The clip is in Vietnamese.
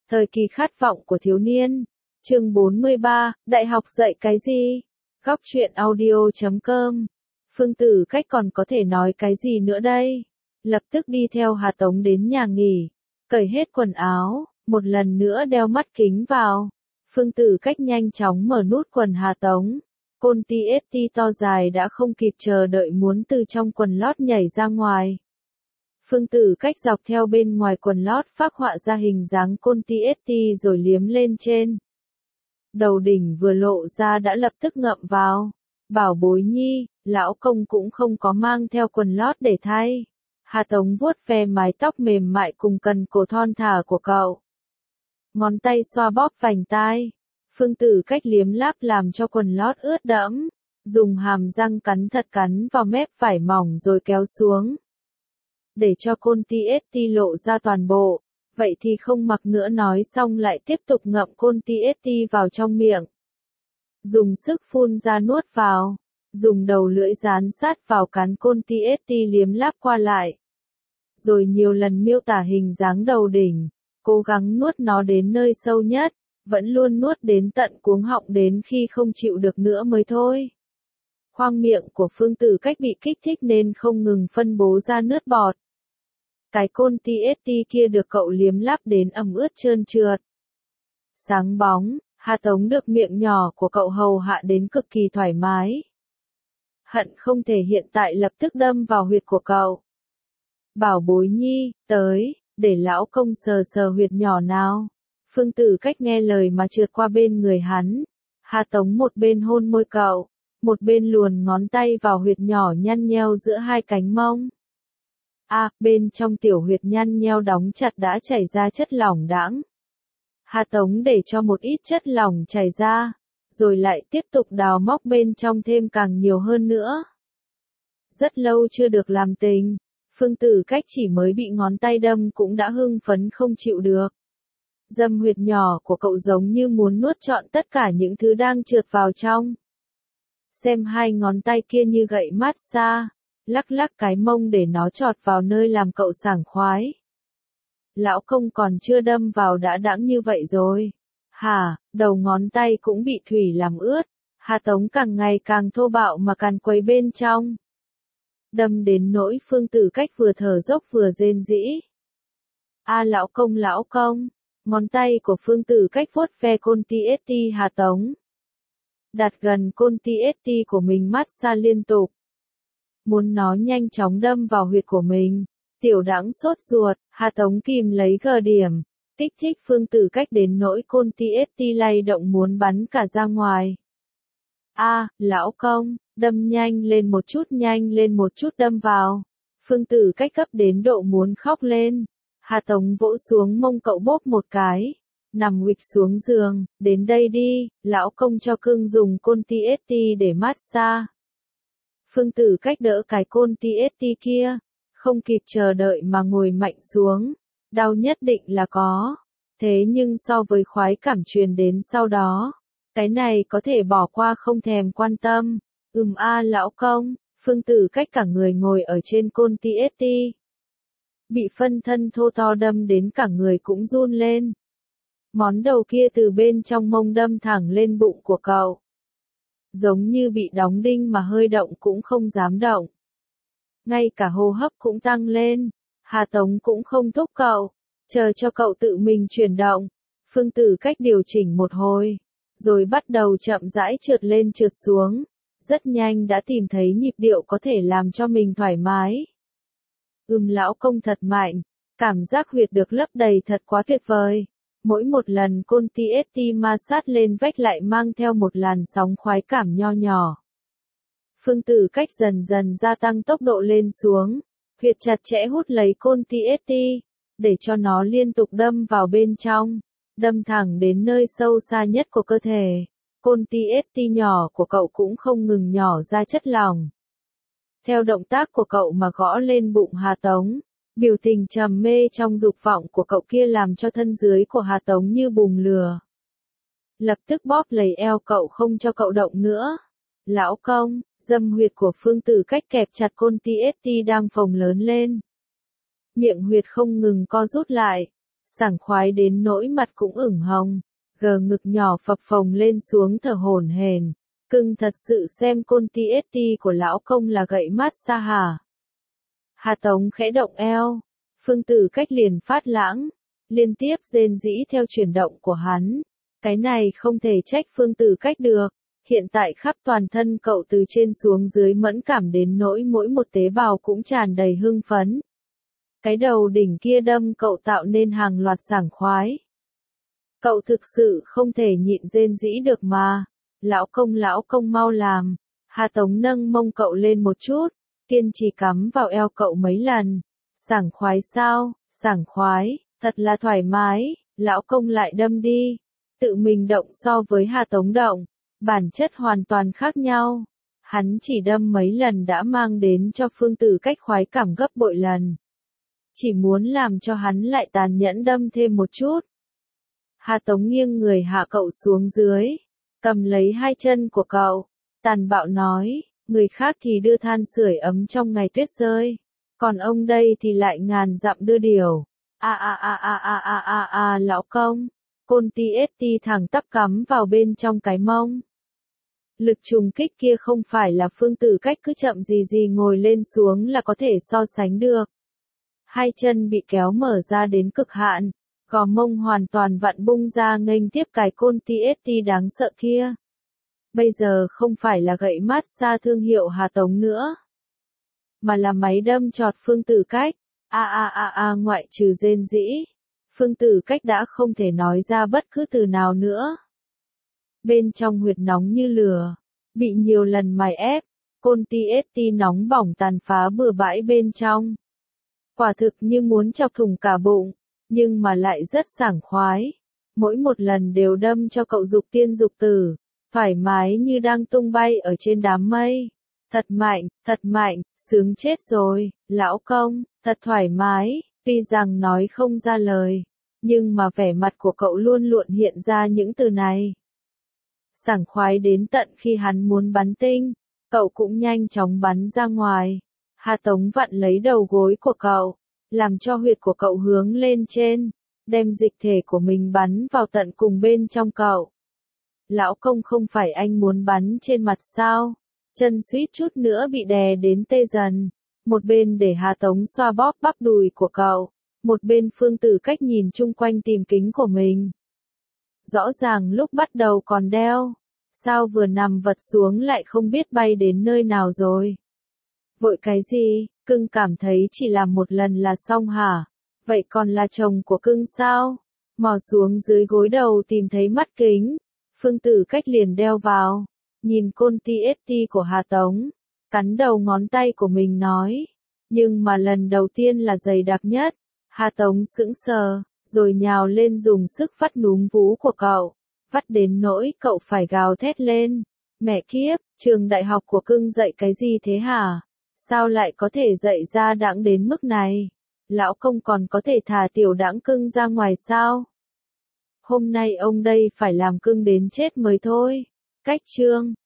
Thời kỳ khát vọng của thiếu niên. Chương 43, Đại học dạy cái gì? Góc truyện audio.com. Phương Tử Cách còn có thể nói cái gì nữa đây? Lập tức đi theo Hà Tống đến nhà nghỉ, cởi hết quần áo, một lần nữa đeo mắt kính vào. Phương Tử Cách nhanh chóng mở nút quần Hà Tống. Côn TST to dài đã không kịp chờ đợi muốn từ trong quần lót nhảy ra ngoài. Phương Tử Cách dọc theo bên ngoài quần lót phác họa ra hình dáng côn TST rồi liếm lên trên. Đầu đỉnh vừa lộ ra đã lập tức ngậm vào. Bảo bối nhi, lão công cũng không có mang theo quần lót để thay. Hà Tống vuốt ve mái tóc mềm mại cùng cần cổ thon thả của cậu. Ngón tay xoa bóp vành tai. Phương Tử Cách liếm láp làm cho quần lót ướt đẫm. Dùng hàm răng cắn thật cắn vào mép vải mỏng rồi kéo xuống. Để cho côn TST lộ ra toàn bộ. Vậy thì không mặc nữa, nói xong lại tiếp tục ngậm côn TST vào trong miệng. Dùng sức phun ra nuốt vào. Dùng đầu lưỡi dán sát vào cán côn TST liếm láp qua lại. Rồi nhiều lần miêu tả hình dáng đầu đỉnh. Cố gắng nuốt nó đến nơi sâu nhất. Vẫn luôn nuốt đến tận cuống họng đến khi không chịu được nữa mới thôi. Khoang miệng của Phương Tử Cách bị kích thích nên không ngừng phân bố ra nước bọt. Cái côn TST kia được cậu liếm láp đến ẩm ướt trơn trượt. Sáng bóng, Hà Tống được miệng nhỏ của cậu hầu hạ đến cực kỳ thoải mái. Hận không thể hiện tại lập tức đâm vào huyệt của cậu. Bảo bối nhi, tới, để lão công sờ sờ huyệt nhỏ nào. Phương Tử Cách nghe lời mà trượt qua bên người hắn. Hà Tống một bên hôn môi cậu, một bên luồn ngón tay vào huyệt nhỏ nhăn nheo giữa hai cánh mông. Bên trong tiểu huyệt nhăn nheo đóng chặt đã chảy ra chất lỏng đãng. Hà Tống để cho một ít chất lỏng chảy ra, rồi lại tiếp tục đào móc bên trong thêm càng nhiều hơn nữa. Rất lâu chưa được làm tình, Phương Tử Cách chỉ mới bị ngón tay đâm cũng đã hưng phấn không chịu được. Dâm huyệt nhỏ của cậu giống như muốn nuốt trọn tất cả những thứ đang trượt vào trong. Xem hai ngón tay kia như gậy massage, lắc lắc cái mông để nó chọt vào nơi làm cậu sảng khoái. Lão công còn chưa đâm vào đã đãng như vậy rồi. Đầu ngón tay cũng bị thủy làm ướt. Hà Tống càng ngày càng thô bạo mà càn quấy bên trong. Đâm đến nỗi Phương Tử Cách vừa thở dốc vừa rên rỉ. Lão công. Ngón tay của Phương Tử Cách vuốt ve côn TST Hà Tống. Đặt gần côn TST của mình massage liên tục. Muốn nó nhanh chóng đâm vào huyệt của mình. Tiểu đãng sốt ruột, Hà Tống kìm lấy gờ điểm. Kích thích Phương Tử Cách đến nỗi côn TST lay động muốn bắn cả ra ngoài. Lão công, đâm nhanh lên một chút đâm vào. Phương Tử Cách gấp đến độ muốn khóc lên. Hà Tống vỗ xuống mông cậu bóp một cái. Nằm huỵch xuống giường, đến đây đi, lão công cho cưng dùng côn TST để massage. Phương Tử Cách đỡ cái côn TST kia. Không kịp chờ đợi mà ngồi mạnh xuống. Đau nhất định là có. Thế nhưng so với khoái cảm truyền đến sau đó. Cái này có thể bỏ qua không thèm quan tâm. Lão công. Phương Tử Cách cả người ngồi ở trên côn TST. Bị phân thân thô to đâm đến cả người cũng run lên. Món đầu kia từ bên trong mông đâm thẳng lên bụng của cậu. Giống như bị đóng đinh mà hơi động cũng không dám động. Ngay cả hô hấp cũng tăng lên. Hà Tống cũng không thúc cậu, chờ cho cậu tự mình chuyển động. Phương Tử Cách điều chỉnh một hồi, rồi bắt đầu chậm rãi trượt lên trượt xuống. Rất nhanh đã tìm thấy nhịp điệu có thể làm cho mình thoải mái. Lão công thật mạnh, cảm giác huyệt được lấp đầy thật quá tuyệt vời. Mỗi một lần côn TST ma sát lên vách lại mang theo một làn sóng khoái cảm nho nhỏ. Phương Tử Cách dần dần gia tăng tốc độ lên xuống, huyệt chặt chẽ hút lấy côn TST, để cho nó liên tục đâm vào bên trong, đâm thẳng đến nơi sâu xa nhất của cơ thể. Côn TST nhỏ của cậu cũng không ngừng nhỏ ra chất lỏng. Theo động tác của cậu mà gõ lên bụng Hà Tống, biểu tình trầm mê trong dục vọng của cậu kia làm cho thân dưới của Hà Tống như bùng lửa. Lập tức bóp lấy eo cậu không cho cậu động nữa. Lão công, dâm huyệt của Phương Tử Cách kẹp chặt côn TST đang phồng lớn lên. Miệng huyệt không ngừng co rút lại. sảng khoái đến nỗi mặt cũng ửng hồng, gờ ngực nhỏ phập phồng lên xuống thở hổn hển. Cưng thật sự xem côn ti của lão công là gậy mát xa hả? Hà Tống khẽ động eo, Phương Tử Cách liền phát lãng, liên tiếp rên rỉ theo chuyển động của hắn. Cái này không thể trách Phương Tử Cách được, hiện tại khắp toàn thân cậu từ trên xuống dưới mẫn cảm đến nỗi mỗi một tế bào cũng tràn đầy hưng phấn. Cái đầu đỉnh kia đâm cậu tạo nên hàng loạt sảng khoái. Cậu thực sự không thể nhịn rên rỉ được mà. Lão công mau làm. Hà Tống nâng mông cậu lên một chút, kiên trì cắm vào eo cậu mấy lần. Sảng khoái sao? Sảng khoái, thật là thoải mái, lão công lại đâm đi. Tự mình động so với Hà Tống động, bản chất hoàn toàn khác nhau. Hắn chỉ đâm mấy lần đã mang đến cho Phương Tử Cách khoái cảm gấp bội lần. Chỉ muốn làm cho hắn lại tàn nhẫn đâm thêm một chút. Hà Tống nghiêng người hạ cậu xuống dưới, cầm lấy hai chân của cậu, tàn bạo nói, người khác thì đưa than sưởi ấm trong ngày tuyết rơi, còn ông đây thì lại ngàn dặm đưa điều. Lão công, côn ti thẳng tắp cắm vào bên trong cái mông. Lực trùng kích kia không phải là Phương Tử Cách cứ chậm gì ngồi lên xuống là có thể so sánh được. Hai chân bị kéo mở ra đến cực hạn, gò mông hoàn toàn vặn bung ra nghênh tiếp cái côn ti đáng sợ kia. Bây giờ không phải là gậy mát xa thương hiệu Hà Tống nữa, mà là máy đâm chọt Phương Tử Cách. Ngoại trừ rên rỉ, Phương Tử Cách đã không thể nói ra bất cứ từ nào nữa. Bên trong huyệt nóng như lửa, bị nhiều lần mài ép, côn ti nóng bỏng tàn phá bừa bãi bên trong. Quả thực như muốn chọc thủng cả bụng, nhưng mà lại rất sảng khoái. Mỗi một lần đều đâm cho cậu dục tiên dục tử, thoải mái như đang tung bay ở trên đám mây. Thật mạnh, sướng chết rồi, lão công, thật thoải mái, tuy rằng nói không ra lời, nhưng mà vẻ mặt của cậu luôn luôn hiện ra những từ này. Sảng khoái đến tận khi hắn muốn bắn tinh, cậu cũng nhanh chóng bắn ra ngoài. Hà Tống vặn lấy đầu gối của cậu, làm cho huyệt của cậu hướng lên trên, đem dịch thể của mình bắn vào tận cùng bên trong cậu. Lão công không phải anh muốn bắn trên mặt sao? Chân suýt chút nữa bị đè đến tê dần. Một bên để Hà Tống xoa bóp bắp đùi của cậu, một bên Phương Tử Cách nhìn chung quanh tìm kính của mình. Rõ ràng lúc bắt đầu còn đeo, sao vừa nằm vật xuống lại không biết bay đến nơi nào rồi. Vội cái gì, cưng cảm thấy chỉ làm một lần là xong hả? Vậy còn là chồng của cưng sao? Mò xuống dưới gối đầu tìm thấy mắt kính, Phương Tử Cách liền đeo vào, nhìn côn ti của Hà Tống, cắn đầu ngón tay của mình nói. Nhưng mà lần đầu tiên là dày đặc nhất, Hà Tống sững sờ, rồi nhào lên dùng sức vắt núm vú của cậu, vắt đến nỗi cậu phải gào thét lên. Mẹ kiếp, trường đại học của cưng dạy cái gì thế hả? Sao lại có thể dạy ra đãng đến mức này? Lão công còn có thể thả tiểu đãng cưng ra ngoài sao? Hôm nay ông đây phải làm cưng đến chết mới thôi. Cách chương